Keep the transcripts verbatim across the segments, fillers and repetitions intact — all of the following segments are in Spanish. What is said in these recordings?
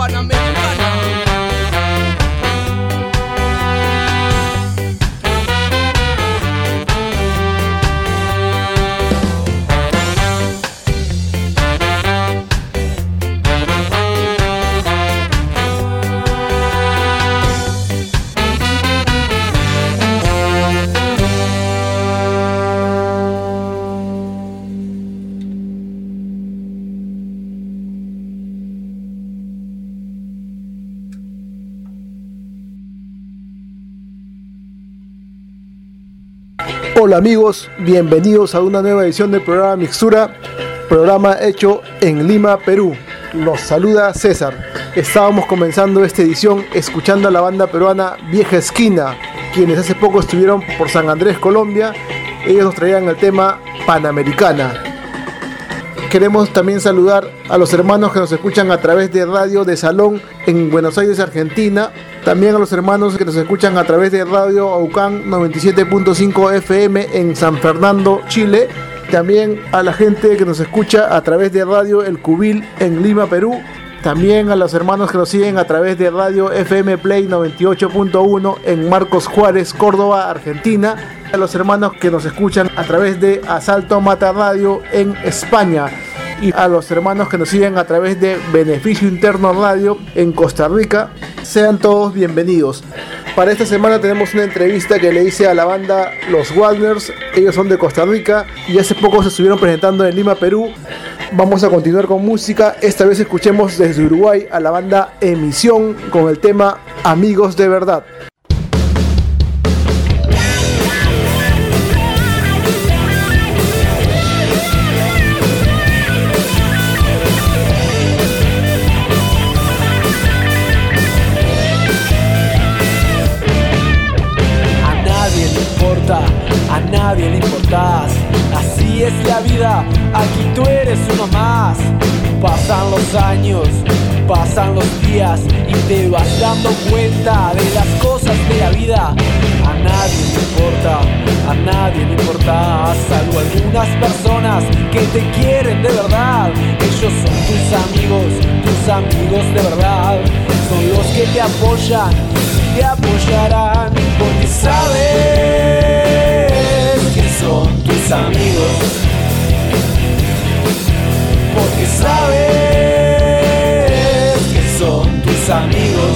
Panamericana. Hola amigos, bienvenidos a una nueva edición del programa Mixtura, programa hecho en Lima, Perú. Los saluda César. Estábamos comenzando esta edición escuchando a la banda peruana Vieja Esquina, quienes hace poco estuvieron por San Andrés, Colombia. Ellos nos traían el tema Panamericana. Queremos también saludar a los hermanos que nos escuchan a través de Radio de Salón en Buenos Aires, Argentina. También a los hermanos que nos escuchan a través de Radio Aucán noventa y siete punto cinco F M en San Fernando, Chile. También a la gente que nos escucha a través de Radio El Cubil en Lima, Perú. También a los hermanos que nos siguen a través de Radio F M Play noventa y ocho punto uno en Marcos Juárez, Córdoba, Argentina. A los hermanos que nos escuchan a través de Asalto Mata Radio en España. Y a los hermanos que nos siguen a través de Beneficio Interno Radio en Costa Rica. Sean todos bienvenidos. Para esta semana tenemos una entrevista que le hice a la banda Los Walners. Ellos son de Costa Rica y hace poco se estuvieron presentando en Lima, Perú. Vamos a continuar con música. Esta vez escuchemos desde Uruguay a la banda Emisión con el tema Amigos de Verdad. A nadie le importás, así es la vida, aquí tú eres uno más. Pasan los años, pasan los días y te vas dando cuenta de las cosas de la vida. A nadie le importa, a nadie le importa, salvo algunas personas que te quieren de verdad. Ellos son tus amigos, tus amigos de verdad. Son los que te apoyan y te apoyarán porque sabes que son tus amigos, porque sabes que son tus amigos.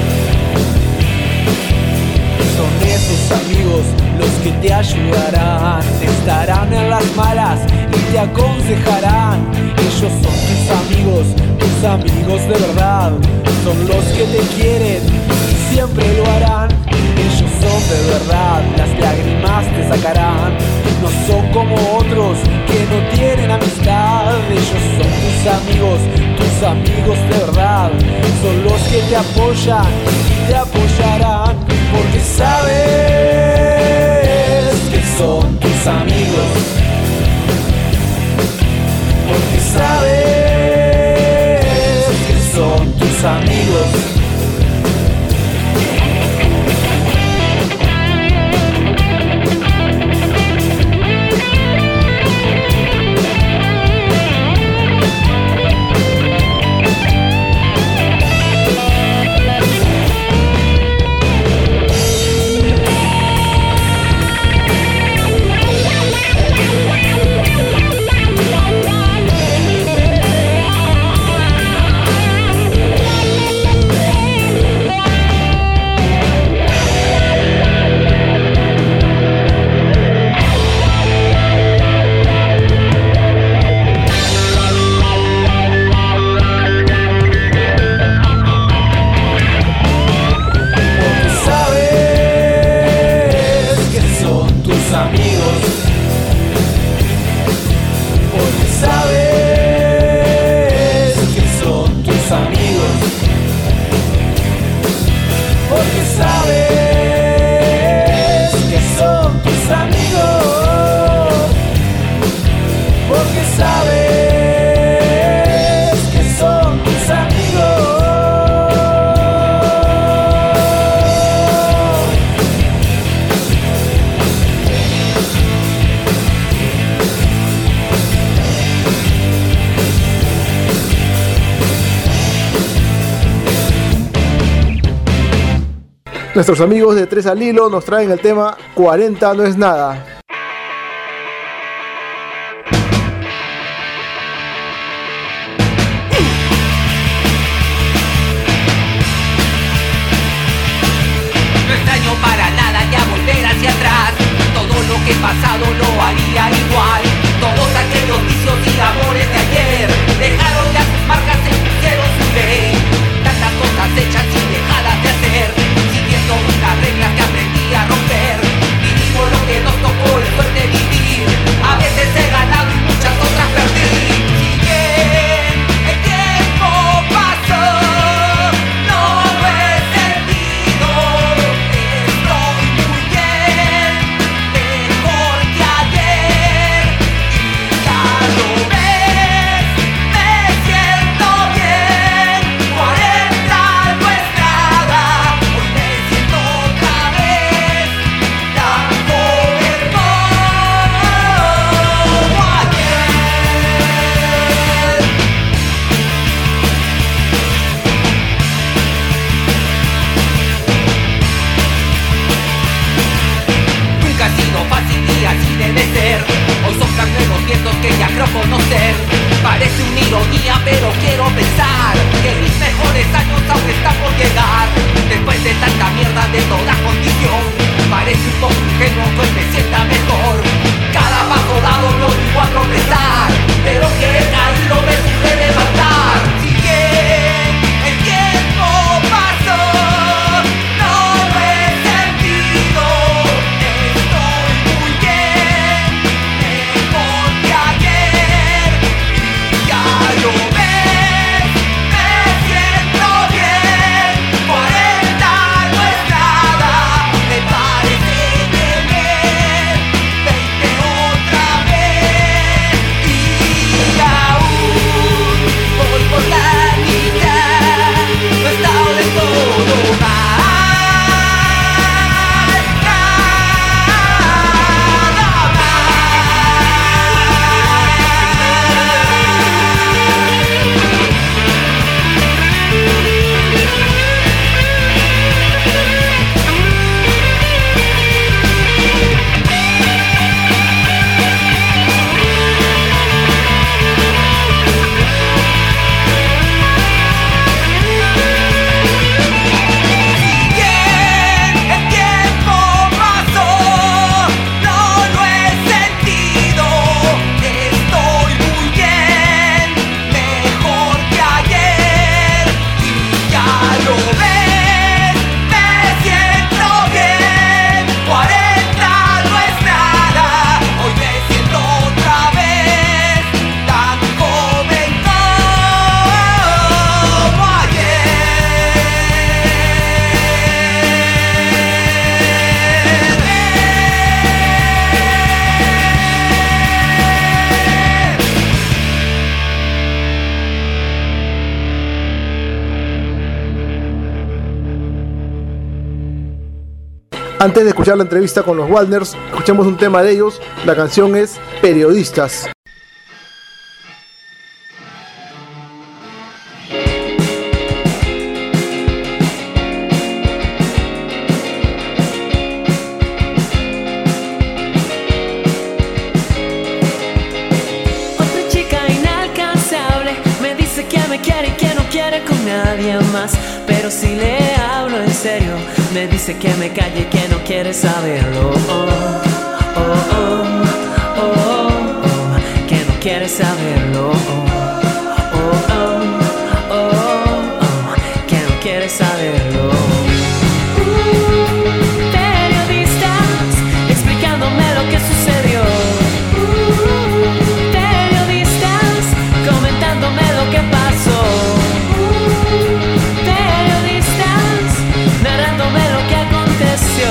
Son esos amigos los que te ayudarán, te estarán en las malas y te aconsejarán. Ellos son tus amigos, tus amigos de verdad. Son los que te quieren y siempre lo harán. Ellos son de verdad, las lágrimas te sacarán. No son como otros que no tienen amistad. Ellos son tus amigos, tus amigos de verdad. Son los que te apoyan y te apoyarán. Porque sabes que son tus amigos. Porque sabes que son tus amigos. Nuestros amigos de Tres al Hilo nos traen el tema cuarenta no es nada. No extraño para nada ya volver hacia atrás. Todo lo que he pasado lo haría igual. Todos aquellos vicios y amores de ayer dejaron ya sus marcas, se pusieron su ley. Tantas cosas hechas y dejadas de hacer, siguiendo unas reglas que aprendí a romper. Vivimos lo que nos tocó, la suerte vivir. A veces he ganado y muchas otras perdí. Si bien el tiempo pasó, no lo he sentido. Estoy muy bien, mejor que ayer. Y ya lo ves, me siento bien. Cuarenta no es nada, hoy me siento otra vez tan joven como ayer. Nunca ha sido fácil y así debe ser. Hoy soplan nuevos vientos que ya creo conocer. Parece una ironía pero quiero pensar que mis mejores años aún están por llegar. Después de tanta mierda de toda condición, parece un poco ingenuo que hoy me sienta mejor. Cada paso dado lo digo a tropezar, pero que he caído me pude levantar. Si bien el tiempo pasó, no lo he sentido. Estoy muy bien, mejor que ayer. Y ya lo ves, me siento bien. Cuarenta no es nada, me parece bien. Veinte otra vez. Y aún voy por la mitad. No he estado de todo mal. Nada bien, el tiempo pasó, no lo he sentido. Estoy muy bien, mejor que ayer. Y ya lo ves, me siento bien. Cuarenta no es nada, hoy me siento otra vez tan joven como ayer. Antes de escuchar la entrevista con los Waldners, escuchamos un tema de ellos. La canción es Periodistas. Otra chica inalcanzable me dice que me quiere y que no quiere con nadie más. Pero si le hablo en serio, me dice que me calle y que no quiere saberlo. Oh, oh, oh, oh, oh, oh, que no quiere saberlo. Oh, oh, oh, oh, oh, que no quiere saberlo. Periodistas explicándome lo que sucedió. Periodistas comentándome lo que pasó. Periodistas narrándome lo que aconteció.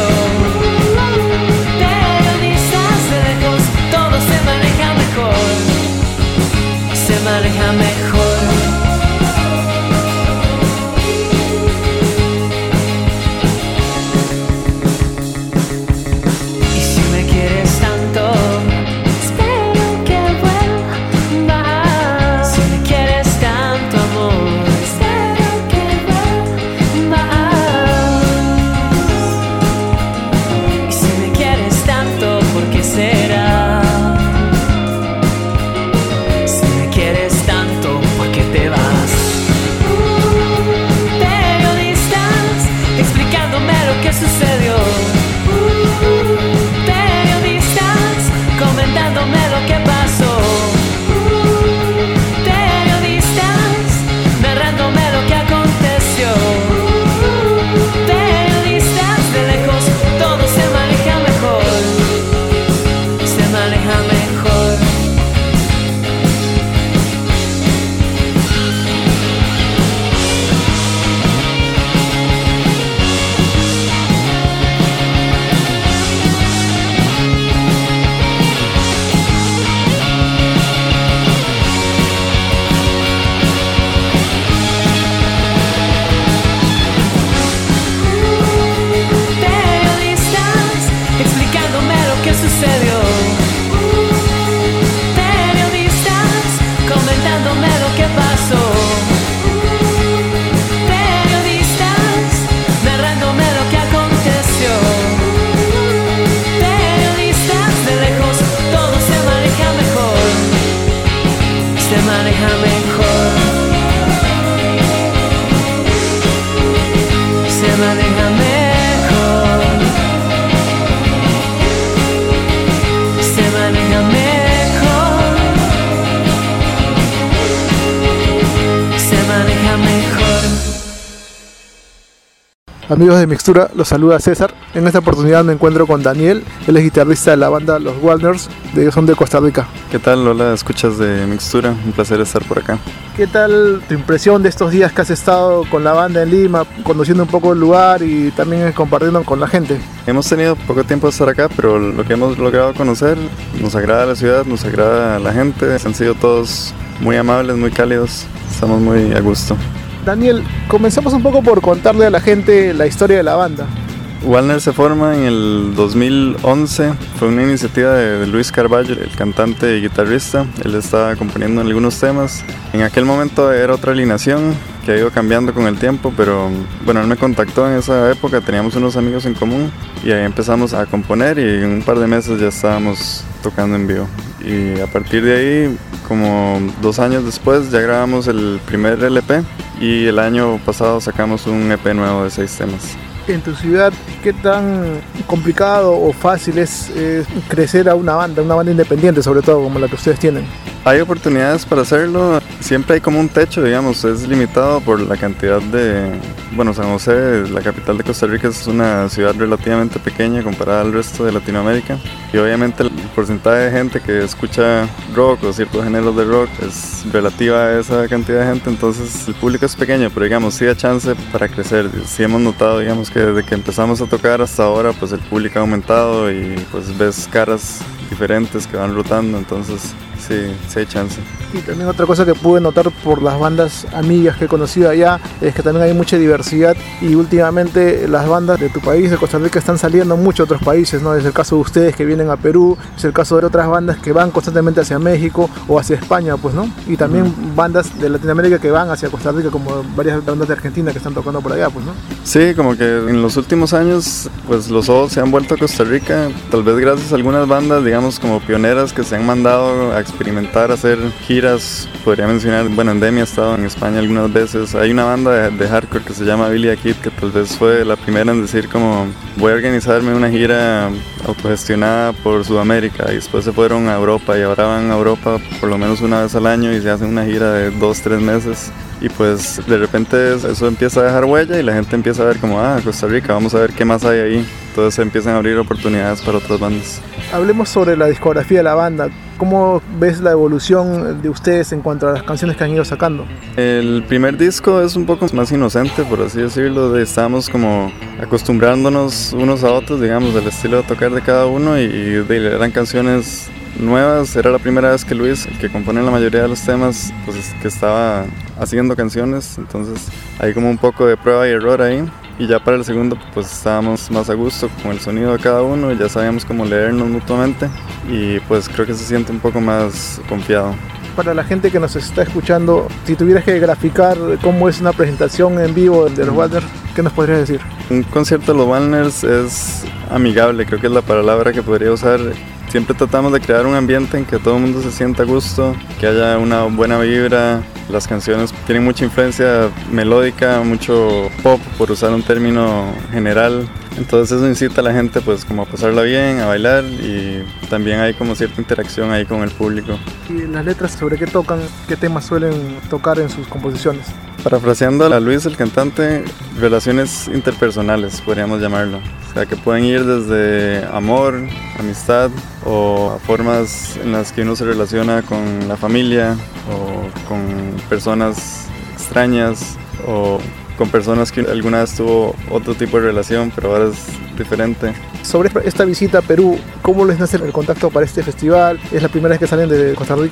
Periodistas de lejos, todo se maneja mejor. Se maneja narrándome lo que pasó. Periodistas narrándome lo que aconteció. Periodistas de lejos, todo se maneja mejor. Se maneja mejor. Se maneja mejor. Se maneja mejor. Se maneja mejor. Amigos de Mixtura, los saluda César. En esta oportunidad me encuentro con Daniel, él es guitarrista de la banda Los Walners, de, son de Costa Rica. ¿Qué tal? Hola, escuchas de Mixtura, un placer estar por acá. ¿Qué tal tu impresión de estos días que has estado con la banda en Lima, conociendo un poco el lugar y también compartiendo con la gente? Hemos tenido poco tiempo de estar acá, pero lo que hemos logrado conocer, nos agrada la ciudad, nos agrada la gente, han sido todos muy amables, muy cálidos, estamos muy a gusto. Daniel, comenzamos un poco por contarle a la gente la historia de la banda. Walner se forma en el dos mil once, fue una iniciativa de Luis Carballo, el cantante y guitarrista. Él estaba componiendo algunos temas. En aquel momento era otra alineación que ha ido cambiando con el tiempo, pero bueno, él me contactó en esa época, teníamos unos amigos en común y ahí empezamos a componer y en un par de meses ya estábamos tocando en vivo. Y a partir de ahí, como dos años después, ya grabamos el primer L P y el año pasado sacamos un E P nuevo de seis temas. En tu ciudad, ¿qué tan complicado o fácil es eh, crecer a una banda, una banda independiente sobre todo, como la que ustedes tienen? Hay oportunidades para hacerlo, siempre hay como un techo, digamos, es limitado por la cantidad de... Bueno, San José, la capital de Costa Rica, es una ciudad relativamente pequeña comparada al resto de Latinoamérica y obviamente el porcentaje de gente que escucha rock o ciertos géneros de rock es relativa a esa cantidad de gente, entonces el público es pequeño, pero digamos, sí da chance para crecer. Sí hemos notado, digamos, que desde que empezamos a tocar hasta ahora, pues el público ha aumentado y pues ves caras diferentes que van rotando, entonces sí, sí hay chance. Y también otra cosa que pude notar por las bandas amigas que he conocido allá es que también hay mucha diversidad y últimamente las bandas de tu país, de Costa Rica, están saliendo mucho a otros países, ¿no? Es el caso de ustedes que vienen a Perú, es el caso de otras bandas que van constantemente hacia México o hacia España, pues, ¿no? Y también mm. bandas de Latinoamérica que van hacia Costa Rica, como varias bandas de Argentina que están tocando por allá, pues, ¿no? Sí, como que en los últimos años, pues los ojos se han vuelto a Costa Rica, tal vez gracias a algunas bandas, digamos, como pioneras que se han mandado a experimentar, a hacer giras. Podría mencionar, bueno, Endemia ha estado en España algunas veces. Hay una banda de, de hardcore que se llama Billy the Kid, que tal vez fue la primera en decir como voy a organizarme una gira autogestionada por Sudamérica, y después se fueron a Europa y ahora van a Europa por lo menos una vez al año y se hacen una gira de dos, tres meses. Y pues de repente eso empieza a dejar huella y la gente empieza a ver como, ah, Costa Rica, vamos a ver qué más hay ahí. Entonces se empiezan a abrir oportunidades para otras bandas. Hablemos sobre la discografía de la banda. ¿Cómo ves la evolución de ustedes en cuanto a las canciones que han ido sacando? El primer disco es un poco más inocente, por así decirlo. Estábamos como acostumbrándonos unos a otros, digamos, del estilo de tocar de cada uno, y, y eran canciones nuevas. Era la primera vez que Luis, el que compone la mayoría de los temas, pues que estaba haciendo canciones, entonces hay como un poco de prueba y error ahí. Y ya para el segundo pues estábamos más a gusto con el sonido de cada uno y ya sabíamos cómo leernos mutuamente, y pues creo que se siente un poco más confiado. Para la gente que nos está escuchando, si tuvieras que graficar cómo es una presentación en vivo de los Walners, ¿qué nos podrías decir? Un concierto de los Walners es amigable, creo que es la palabra que podría usar. Siempre tratamos de crear un ambiente en que todo el mundo se sienta a gusto, que haya una buena vibra. Las canciones tienen mucha influencia melódica, mucho pop, por usar un término general. Entonces eso incita a la gente pues como a pasarla bien, a bailar, y también hay como cierta interacción ahí con el público. ¿Y las letras sobre qué tocan, qué temas suelen tocar en sus composiciones? Parafraseando a Luis, el cantante, relaciones interpersonales, podríamos llamarlo. O sea, que pueden ir desde amor, amistad, o a formas en las que uno se relaciona con la familia, o con personas extrañas, o con personas que alguna vez tuvo otro tipo de relación, pero ahora es diferente. Sobre esta visita a Perú, ¿cómo les nace el contacto para este festival? ¿Es la primera vez que salen de Costa Rica?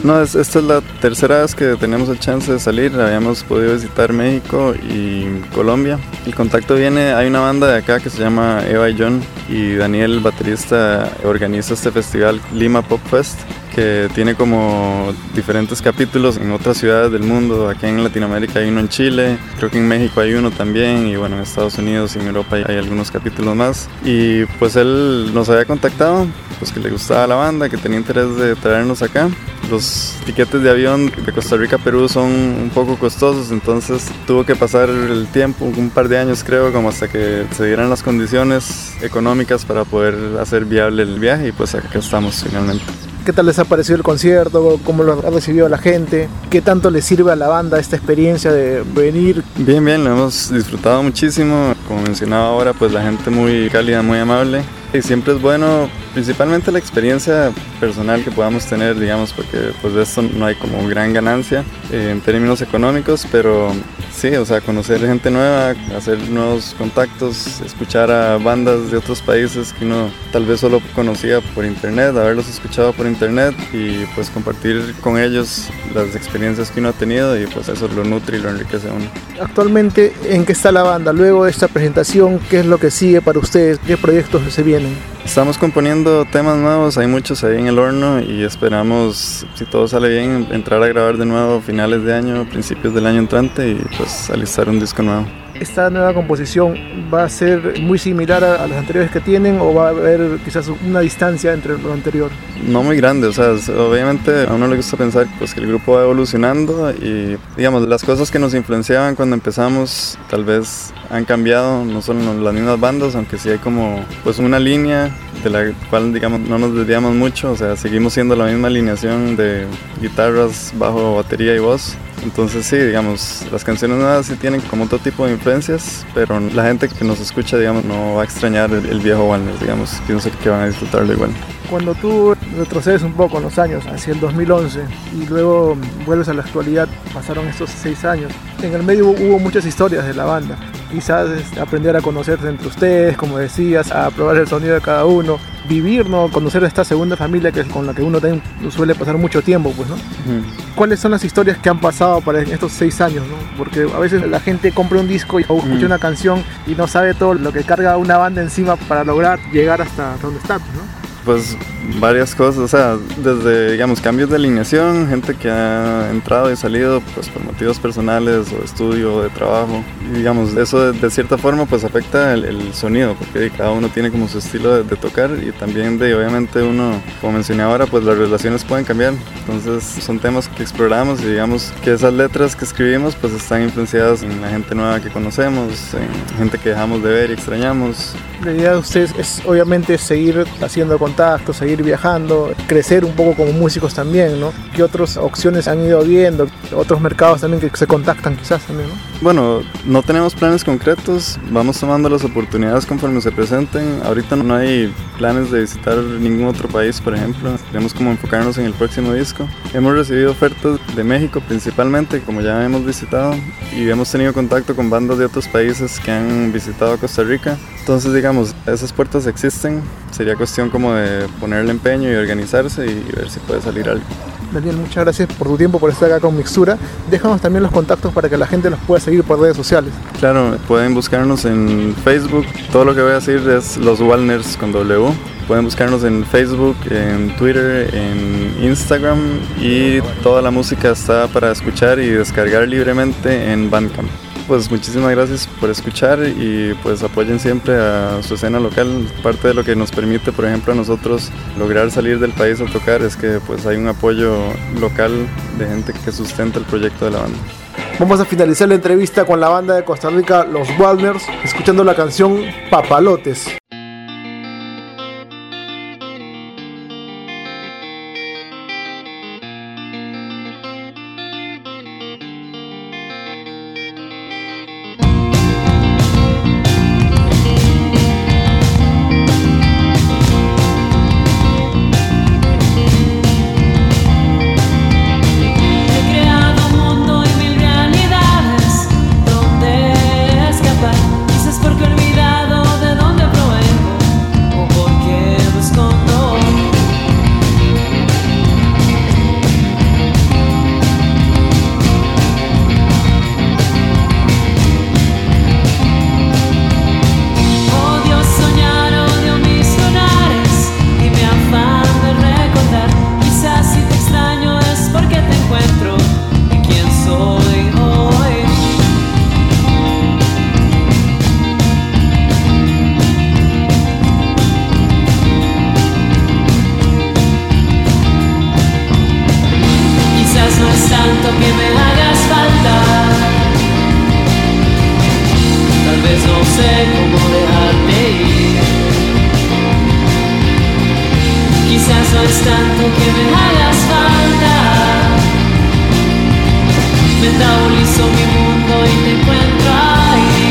No, es, esta es la tercera vez que tenemos el chance de salir. Habíamos podido visitar México y Colombia. El contacto viene, hay una banda de acá que se llama Eva y John, y Daniel, el baterista, organiza este festival Lima Pop Fest, que tiene como diferentes capítulos en otras ciudades del mundo. Aquí en Latinoamérica hay uno en Chile, creo que en México hay uno también, y bueno, en Estados Unidos y en Europa hay, hay algunos capítulos más. Y pues él nos había contactado, pues que le gustaba la banda, que tenía interés de traernos acá. Los tiquetes de avión de Costa Rica a Perú son un poco costosos, entonces tuvo que pasar el tiempo, un par de años creo, como hasta que se dieran las condiciones económicas para poder hacer viable el viaje, y pues acá estamos finalmente. ¿Qué tal les ha parecido el concierto? ¿Cómo lo ha recibido la gente? ¿Qué tanto le sirve a la banda esta experiencia de venir? Bien, bien, lo hemos disfrutado muchísimo. Como mencionaba ahora, pues la gente muy cálida, muy amable. Y siempre es bueno, principalmente la experiencia personal que podamos tener, digamos, porque pues de esto no hay como gran ganancia eh, en términos económicos, pero sí, o sea, conocer gente nueva, hacer nuevos contactos, escuchar a bandas de otros países que uno tal vez solo conocía por internet, haberlos escuchado por internet y pues compartir con ellos las experiencias que uno ha tenido, y pues eso lo nutre y lo enriquece a uno. Actualmente, ¿en qué está la banda? Luego de esta presentación, ¿qué es lo que sigue para ustedes? ¿Qué proyectos se vienen? Estamos componiendo temas nuevos, hay muchos ahí en el horno, y esperamos, si todo sale bien, entrar a grabar de nuevo a finales de año, principios del año entrante, y pues alistar un disco nuevo. ¿Esta nueva composición va a ser muy similar a, a las anteriores que tienen, o va a haber quizás una distancia entre lo anterior? No muy grande, o sea, obviamente a uno le gusta pensar pues, que el grupo va evolucionando, y digamos, las cosas que nos influenciaban cuando empezamos tal vez han cambiado, no son las mismas bandas, aunque sí hay como pues una línea de la cual digamos no nos desviamos mucho, o sea, seguimos siendo la misma alineación de guitarras, bajo, batería y voz. Entonces sí, digamos, las canciones nuevas sí tienen como otro tipo de influencias, pero la gente que nos escucha, digamos, no va a extrañar el, el viejo Walner, digamos, pienso que van a disfrutarlo igual. Cuando tú retrocedes un poco en los años, hacia el dos mil once, y luego vuelves a la actualidad, pasaron estos seis años, en el medio hubo muchas historias de la banda. Quizás este, aprender a conocerse entre ustedes, como decías, a probar el sonido de cada uno, vivir, ¿no? Conocer a esta segunda familia que es con la que uno también suele pasar mucho tiempo, pues, ¿no? Uh-huh. ¿Cuáles son las historias que han pasado para estos seis años, ¿no? Porque a veces la gente compra un disco o escucha uh-huh. una canción y no sabe todo lo que carga una banda encima para lograr llegar hasta donde está, ¿no? Pues varias cosas, o sea, desde, digamos, cambios de alineación, gente que ha entrado y salido pues por motivos personales o de estudio o de trabajo, y digamos, eso de, de cierta forma pues afecta el, el sonido, porque cada uno tiene como su estilo de, de tocar, y también de, obviamente uno, como mencioné ahora, pues las relaciones pueden cambiar, entonces son temas que exploramos, y digamos que esas letras que escribimos pues están influenciadas en la gente nueva que conocemos, en gente que dejamos de ver y extrañamos. La idea de ustedes es obviamente seguir haciendo contactos, seguir viajando, crecer un poco como músicos también, ¿no? ¿Qué otras opciones han ido viendo? Otros mercados también que se contactan quizás también, ¿no? Bueno, no tenemos planes concretos, vamos tomando las oportunidades conforme se presenten. Ahorita no hay planes de visitar ningún otro país, por ejemplo. Queremos como enfocarnos en el próximo disco. Hemos recibido ofertas de México principalmente, como ya hemos visitado, y hemos tenido contacto con bandas de otros países que han visitado Costa Rica. Entonces, digamos, esas puertas existen. Sería cuestión como de ponerle empeño y organizarse y ver si puede salir algo. Daniel, muchas gracias por tu tiempo, por estar acá con Mixtura. Déjanos también los contactos para que la gente los pueda seguir por redes sociales. Claro, pueden buscarnos en Facebook. Todo lo que voy a decir es Los Walners con W. Pueden buscarnos en Facebook, en Twitter, en Instagram, y toda la música está para escuchar y descargar libremente en Bandcamp. Pues muchísimas gracias por escuchar, y pues apoyen siempre a su escena local. Parte de lo que nos permite, por ejemplo, a nosotros lograr salir del país a tocar es que pues hay un apoyo local de gente que sustenta el proyecto de la banda. Vamos a finalizar la entrevista con la banda de Costa Rica, Los Walners, escuchando la canción Papalotes. Porque he olvidado de dónde provengo. sé cómo dejarte ir. Quizás no es tanto que me hagas falta. Metabolizo mi mundo y te encuentro ahí.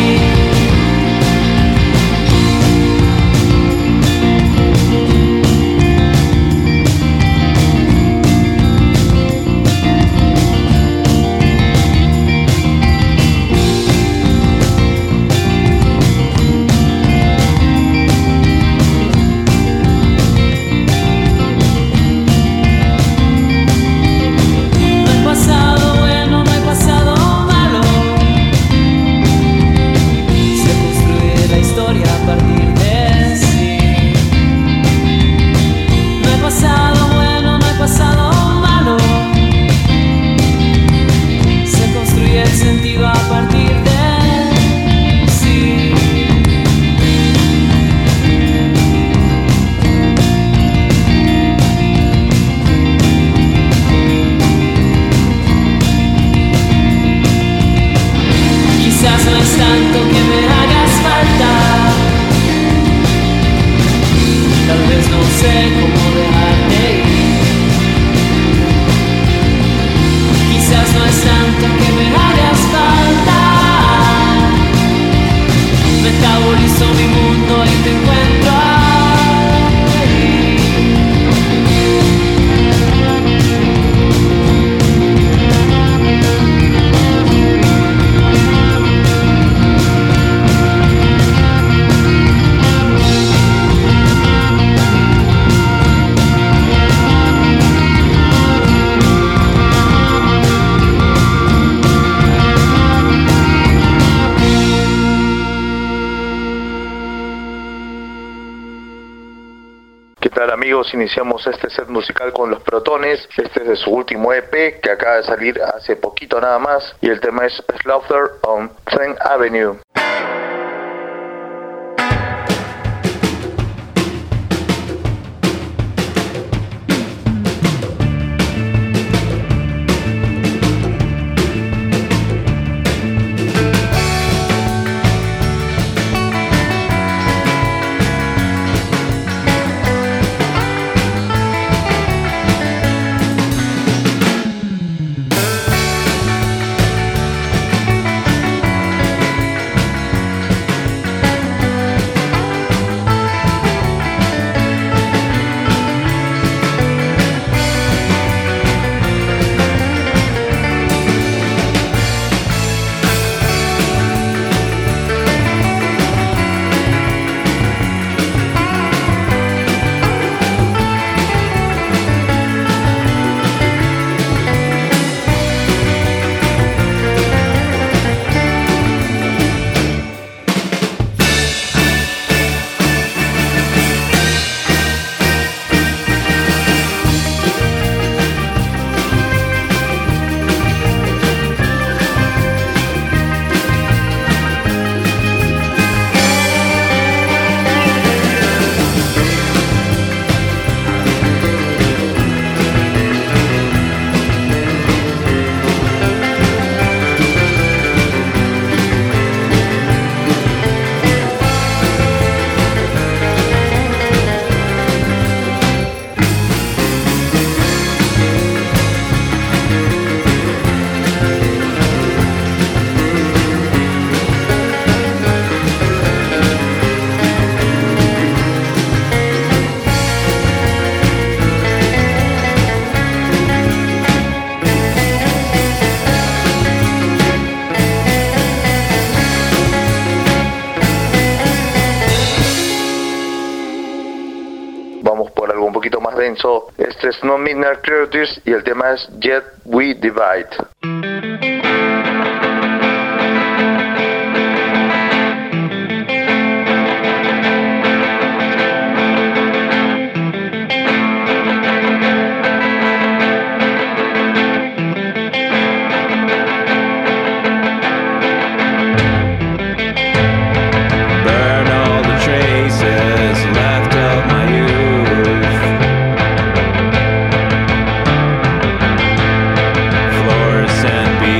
Amigos, iniciamos este set musical con Los Protones. Este es de su último E P que acaba de salir hace poquito nada más y el tema es Slaughter on Tenth Avenue. Este es No Midnight Creditors y el tema es Yet We Divide. And be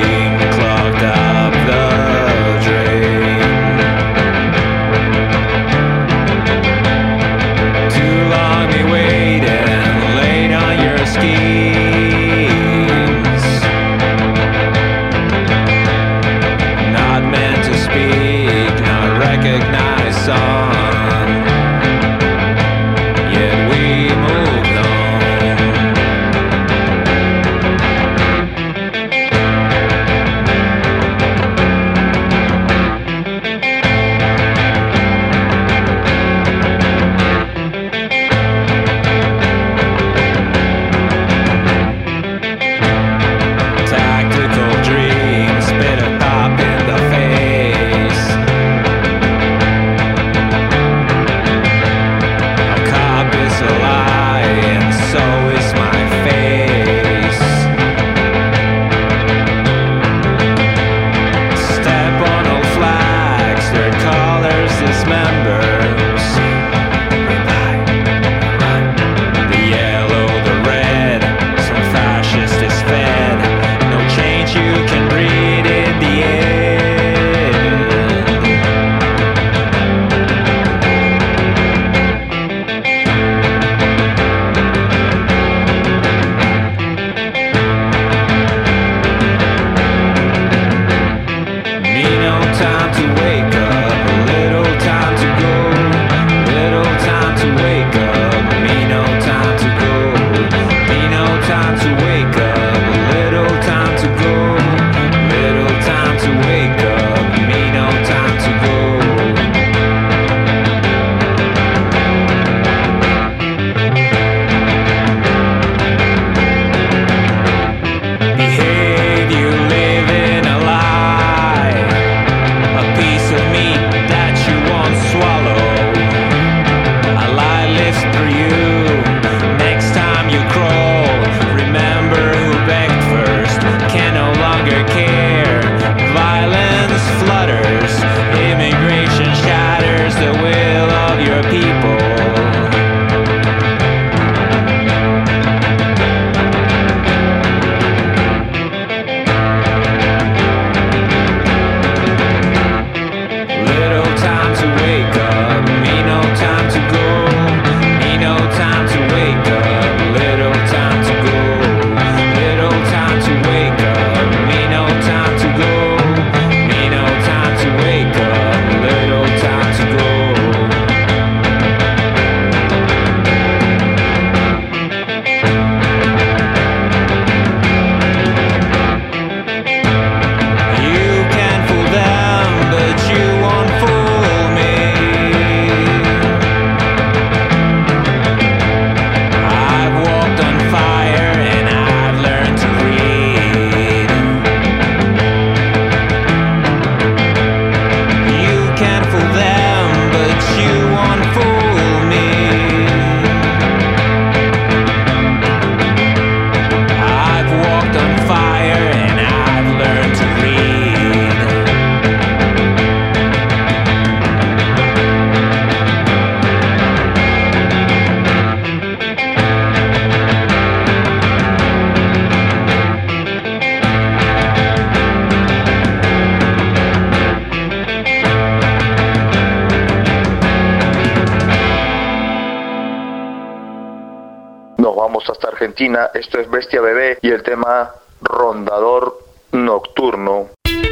Argentina. Esto es Bestia Bebé y el tema Rondador Nocturno.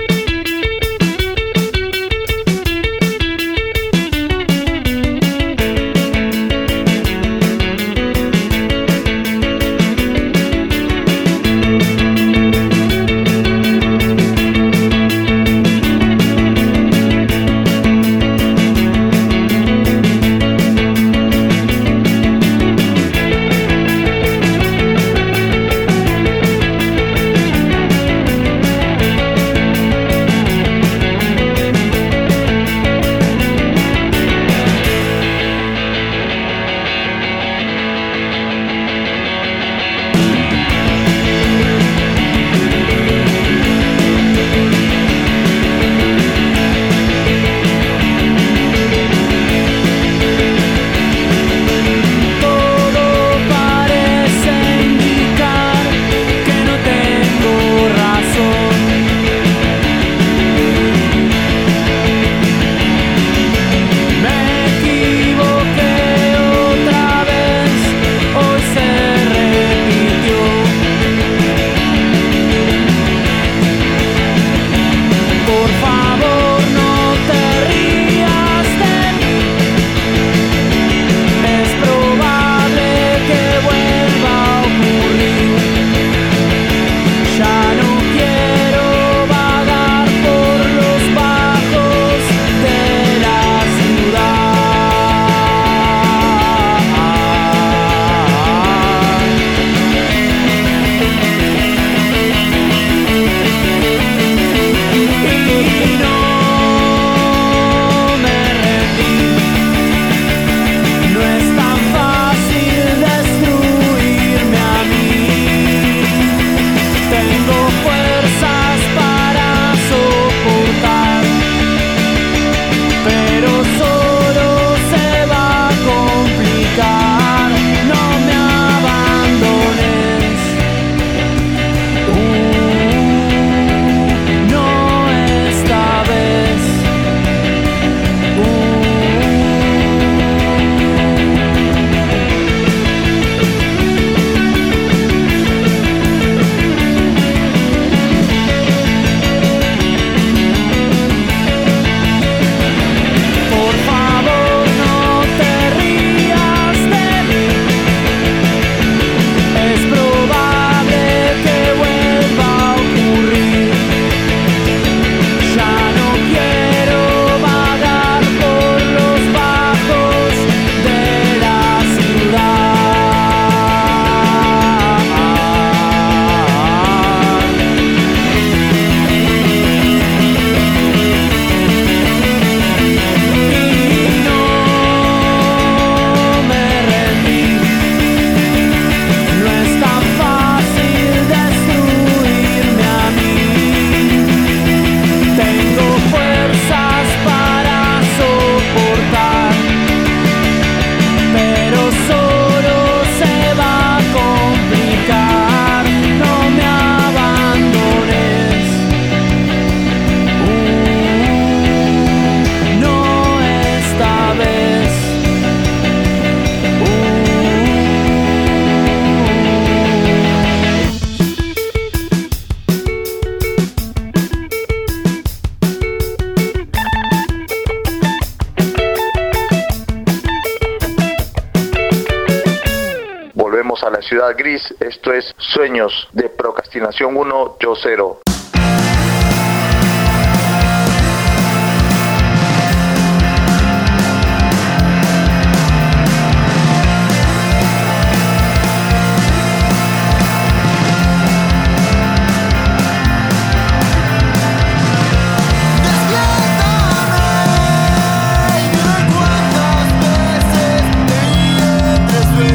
A la ciudad gris. Esto es Sueños de Procrastinación uno, Yo Cero.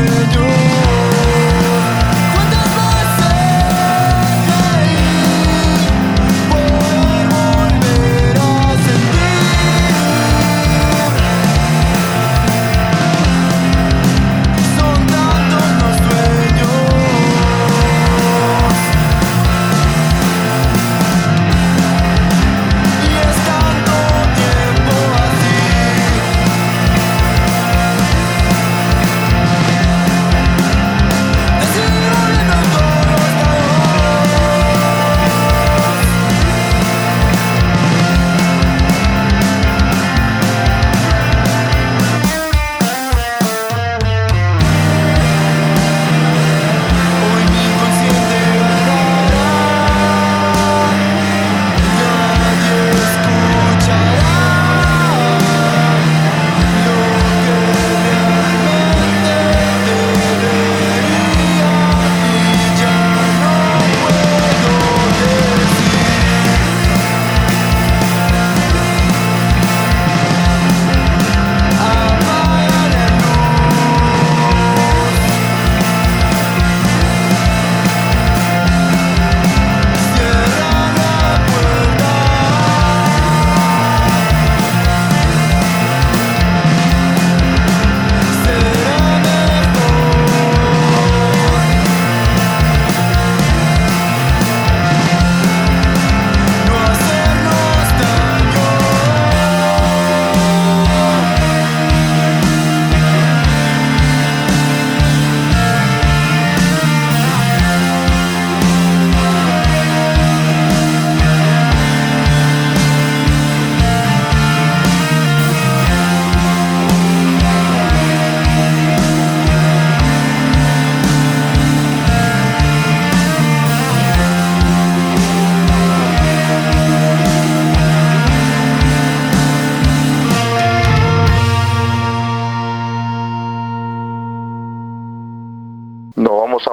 ¿Cuántas veces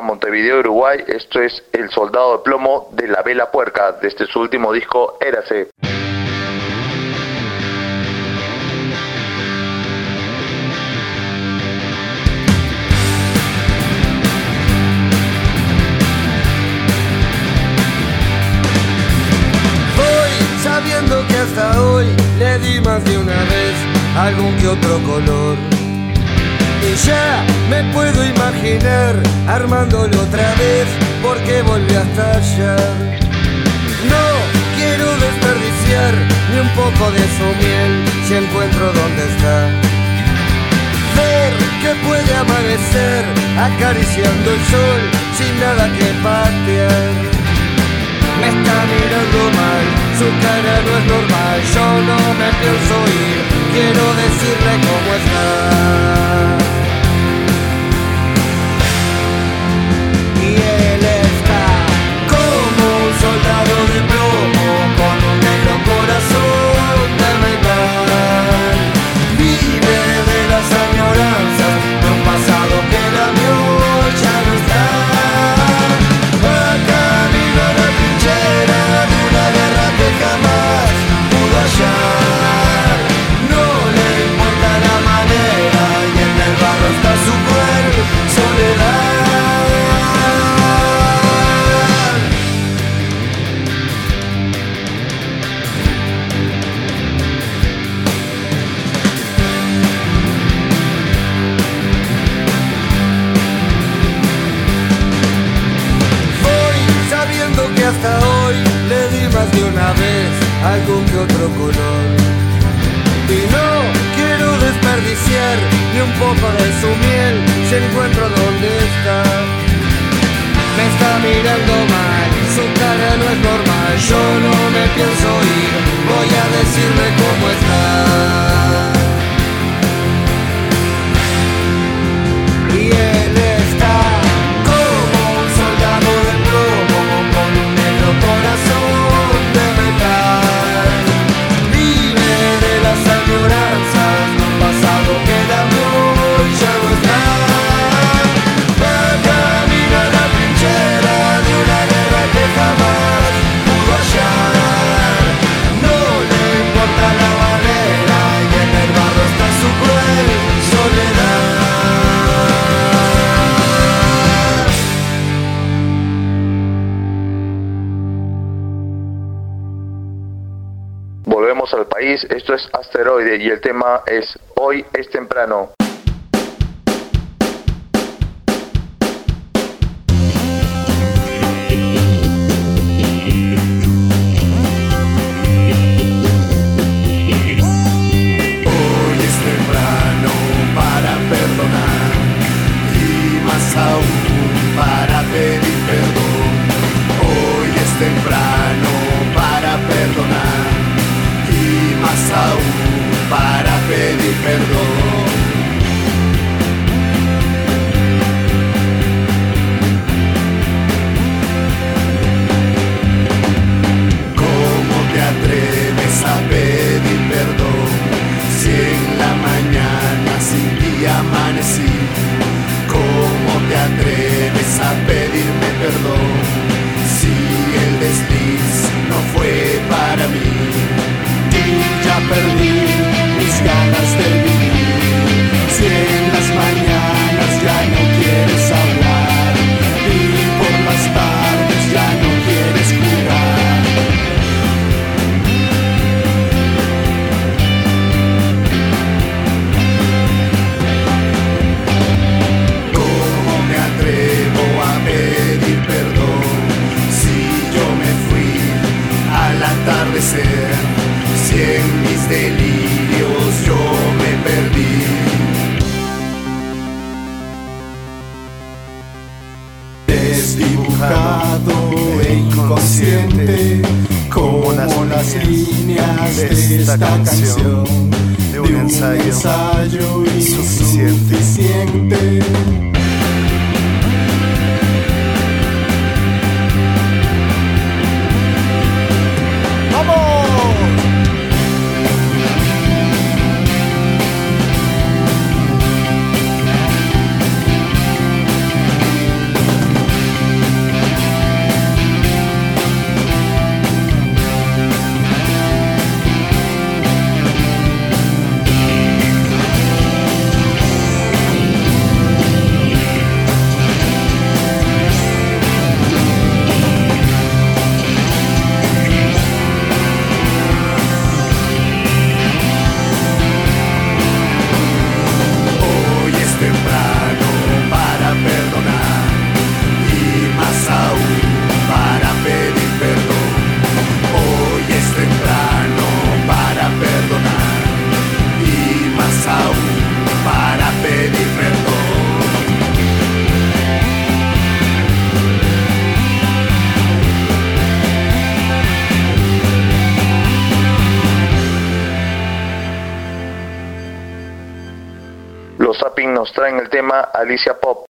Montevideo, Uruguay. Esto es El Soldado de Plomo de La Vela Puerca, desde su último disco Érase. Sabiendo que hasta hoy le di más de una vez algún que otro color, y ya me puedo imaginar armándolo otra vez porque volví a estallar. No quiero desperdiciar ni un poco de su miel si encuentro dónde está. Ver que puede amanecer acariciando el sol sin nada que patear. Me está mirando mal, su cara no es normal. Yo no me pienso ir, quiero decirle cómo está. Y él está como un soldado de plomo, con un negro corazón de metal. Vive de las añoranzas de un pasado que la vio ya no está. Jamás pudo hallar. No le importa la manera y en el barro está su cruel soledad. Voy sabiendo que hasta hoy le di más de una vez algún que otro color, y no quiero desperdiciar ni un poco de su miel si encuentro dónde está. Me está mirando mal, su cara no es normal. Yo no me pienso ir, voy a decirle cómo está. Y él está como un soldado de plomo, con un negro corazón de metal. Vive de las añoranzas de un pasado que la hoy ya no está. Va camino a la trinchera de una guerra que jamás pudo hallar. No le importa la barrera y en el barro está su cruel soledad. Volvemos al país, esto es Asteroide y el tema es Hoy es temprano. Hoy es temprano para perdonar y más aún para pedir perdón. Hoy es temprano para perdonar y más aún para pedir perdón. ¿Cómo te atreves a pedir perdón si en la mañana sin ti amanecí? ¿Cómo te atreves a pedirme perdón si el desliz no fue para mí? Y ya perdí mis ganas de vivir. Si en las mañanas ya no quieres hablar y por las tardes ya no quieres jugar. ¿Cómo me atrevo a pedir perdón si yo me fui al atardecer? Si en mis delirios yo me perdí. Desdibujado e inconsciente como las líneas de esta canción de un ensayo insuficiente. Los Zapping nos traen el tema Alicia Pop.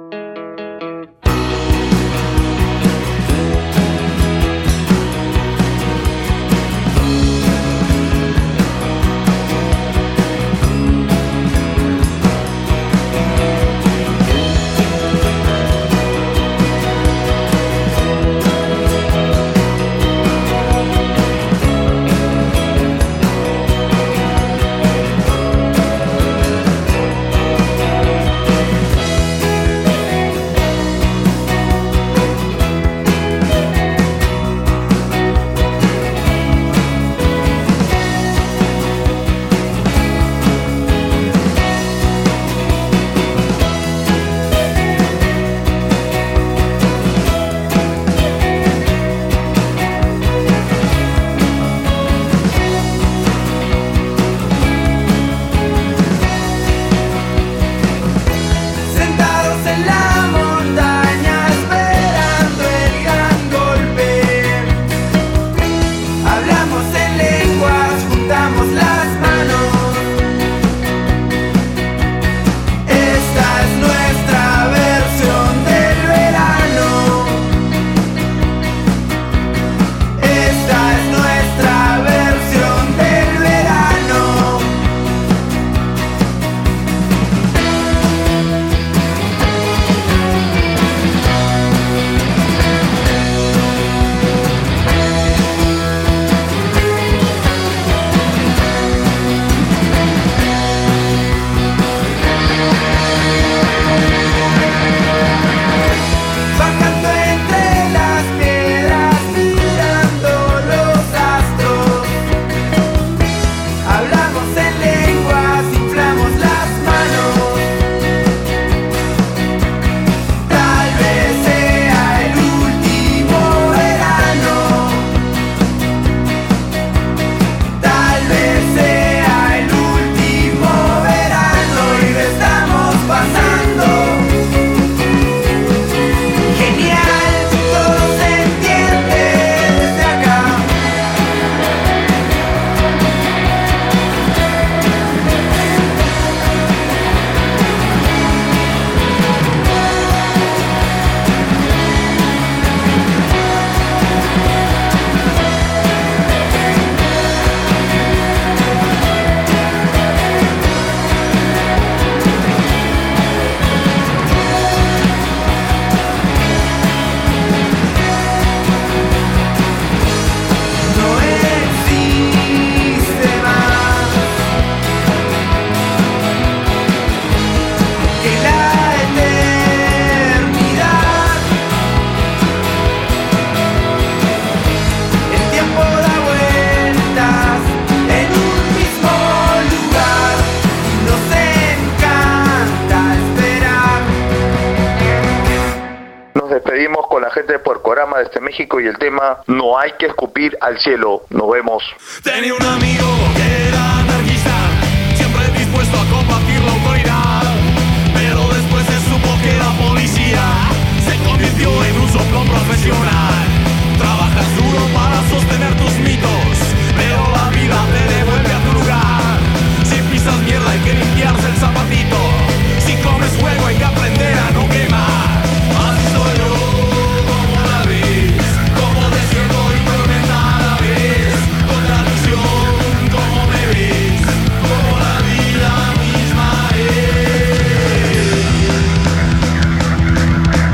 Desde México y el tema No hay que escupir al cielo. Nos vemos. Tenía un amigo que era anarquista, siempre dispuesto a combatir la autoridad, pero después se supo que era policía, se convirtió en un soplón profesional. Trabajas duro para sostener tus mitos, pero la vida te devuelve a tu lugar. Si pisas mierda hay que limpiarse el zapatito, si comes fuego hay que aprender a no quemar. Así soy yo.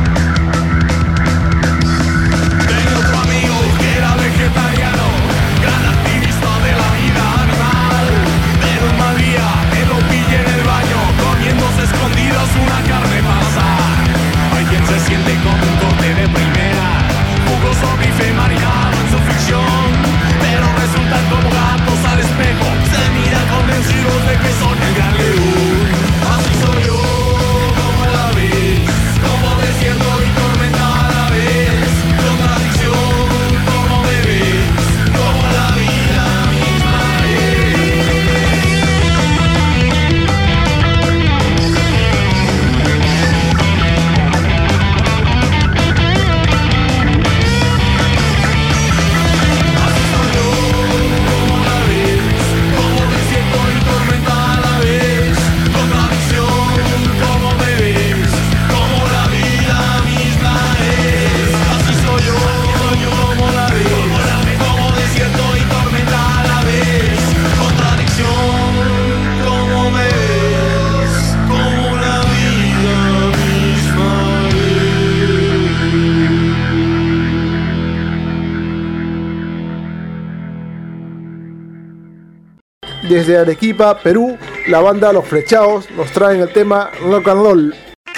Vegetariano, Desde Arequipa, Perú, la banda Los Flechados nos traen el tema Rock and Roll.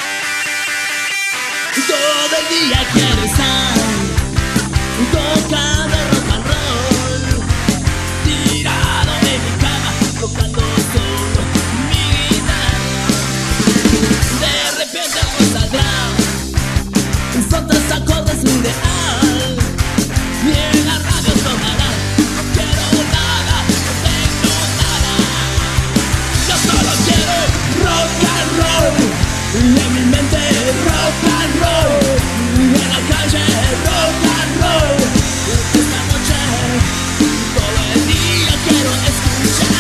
Todo el día quiero estar tocando rock and roll, tirado en mi cama, tocando solo mi guitarra. De repente algo saldrá, son tres acordes un ideal, y en la radio sonará. No quiero nada, no tengo nada, yo solo quiero rock and roll, y en mi mente rock and roll, y en la calle rock and roll. Esta noche todo el día quiero escuchar.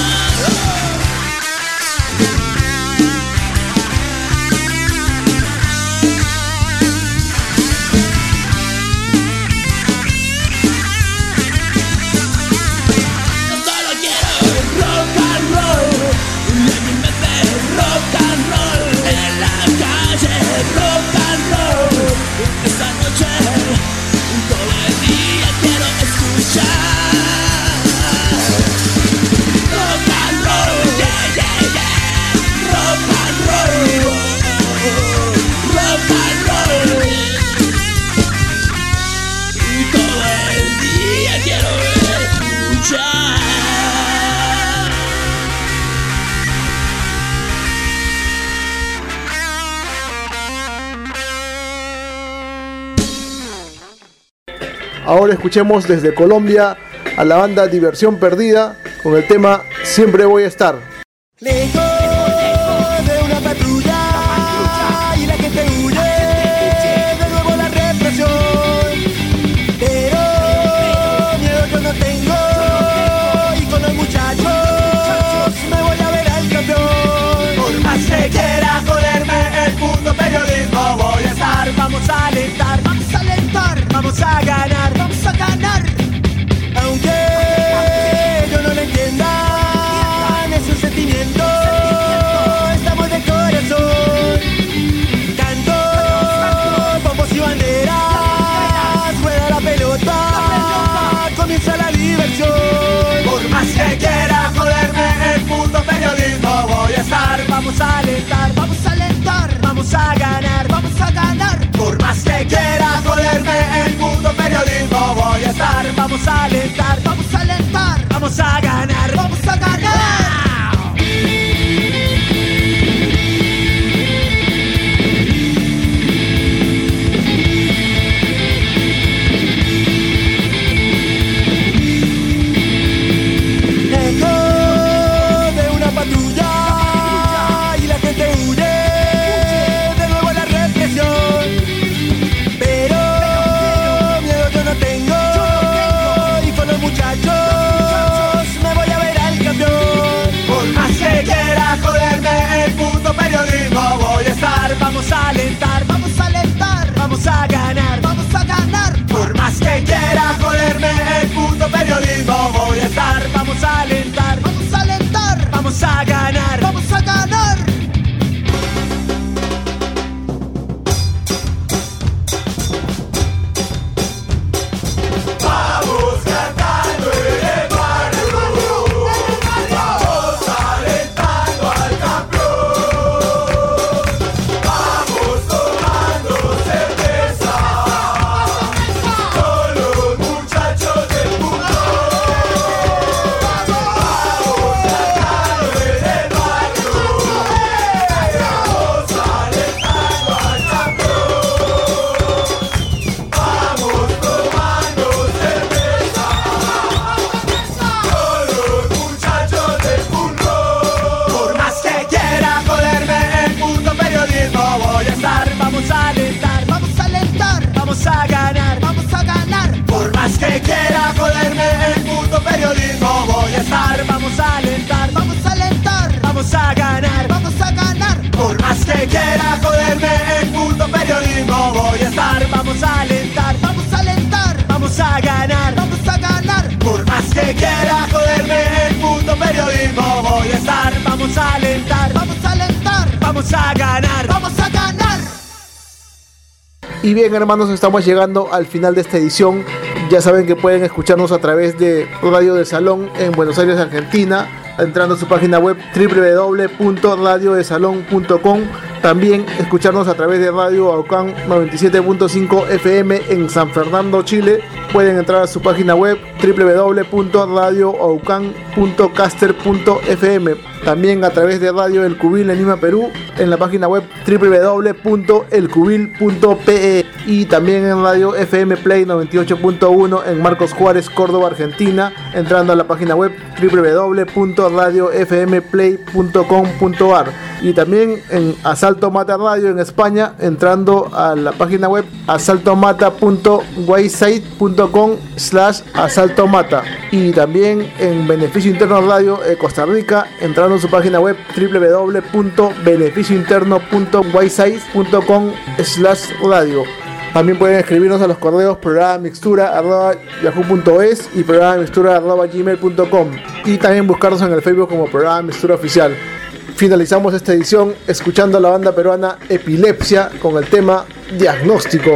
Yo solo quiero rock and roll, y en mi mente rock and roll, en la calle rock and roll. Esta noche todo el día quiero escuchar rock and roll, yeah, yeah, yeah. Rock and roll, rock and roll, y todo el día quiero escuchar. Ahora escuchemos desde Colombia a la banda Diversión Perdida con el tema Siempre Voy a Estar. Lejos de una patrulla y la gente huye de nuevo la represión, pero miedo yo no tengo y con los muchachos me voy a ver al campeón. Por más que quiera joderme el puto periodismo voy a estar. Vamos a alentar, vamos a alentar, vamos a ganar, vamos a ganar. Aunque yo no lo entienda, es un sentimiento, estamos de corazón. Canto, bombos y banderas, rueda la pelota, comienza la diversión. Por más que quiera joderme el puto periodismo voy a estar. Vamos a alentar, vamos a alentar, vamos a ganar, vamos a ganar. Por más que quiera joderme el puto periodismo voy a estar. Vamos a alentar, vamos a alentar, vamos a ganar, vamos a ganar. Eco de una patrulla y la gente huye de nuevo a la represión, pero miedo yo no tengo y con los muchachos me voy a ver al campeón. Por más que quiera joderme el puto periodismo voy a estar. Vamos a alentar, vamos a alentar, vamos a ganar, vamos a ganar. Por más que quiera joderme el puto periodismo voy a estar. Vamos a alentar, vamos a alentar, vamos a ganar, vamos a ganar. Vamos cantando en el barrio, vamos alentando al campeón, vamos tomando cerveza con los muchachos del fútbol. Vamos cantando en el barrio, vamos alentando al campeón, vamos tomando cerveza con los muchachos del fútbol. Por más que quiera joderme el puto periodismo voy a estar. Vamos a alentar, vamos a alentar, vamos a ganar, vamos a ganar. Por más que quiera joderme el puto periodismo voy a estar. Vamos a alentar, vamos a alentar, vamos a ganar, vamos a ganar. Por más que quiera joderme el puto periodismo voy a estar. Vamos a alentar, vamos a alentar, vamos a ganar, vamos a ganar. Por más que quiera joderme el puto periodismo voy a estar. Vamos a alentar, vamos a alentar, vamos a ganar, vamos a ganar. Y bien, hermanos, estamos llegando al final de esta edición Ya saben que pueden escucharnos a través de Radio del Salón en Buenos Aires, Argentina, entrando a su página web doble u doble u doble u punto radio de salón punto com. También escucharnos a través de Radio Aucán noventa y siete punto cinco F M en San Fernando, Chile. Pueden entrar a su página web doble u doble u doble u punto radio aucán punto caster punto f m. También a través de Radio El Cubil en Lima, Perú, en la página web doble u doble u doble u punto el cubil punto p e. Y también en Radio F M Play noventa y ocho punto uno en Marcos Juárez, Córdoba, Argentina, entrando a la página web doble u doble u doble u punto radio f m play punto com punto a r. Y también en Asalto Mata Radio en España, entrando a la página web asaltomata punto wayside punto com slash asaltomata. Y también en Beneficio Interno Radio de Costa Rica, entrando a su página web doble u doble u doble u punto beneficio interno punto wayside punto com slash radio. También pueden escribirnos a los correos programa mixtura arroba yahoo punto es y programa mixtura arroba gmail punto com. Y también buscarnos en el Facebook como Programa Mixtura Oficial. Finalizamos esta edición escuchando a la banda peruana Epilepsia con el tema Diagnóstico.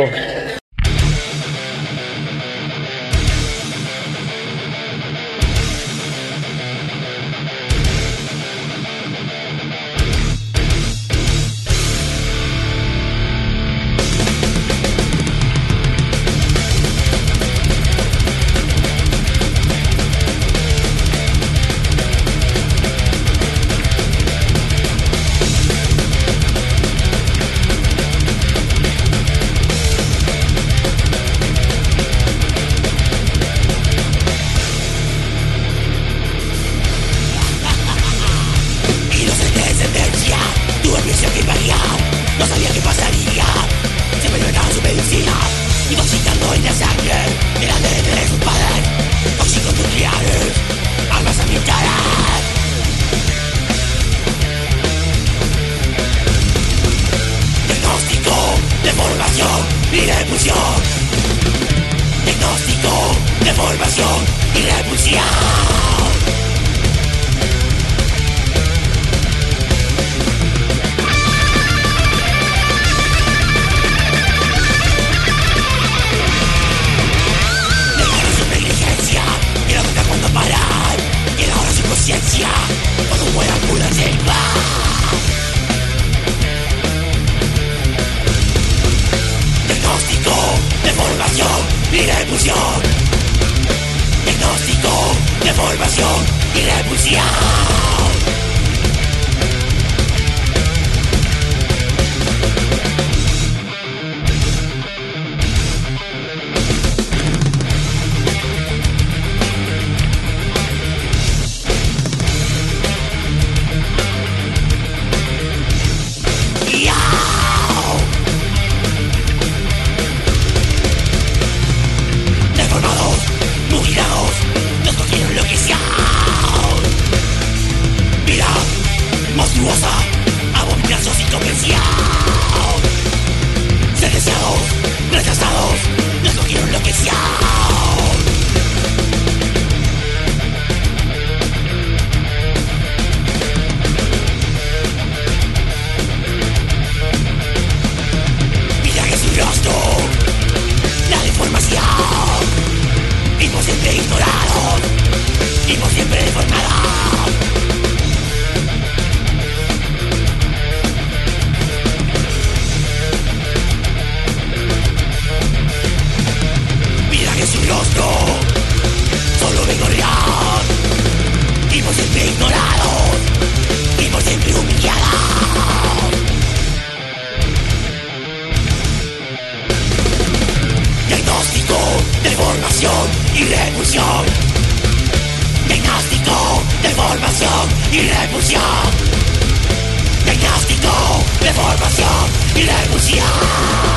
Diagnóstico, deformación y repulsión.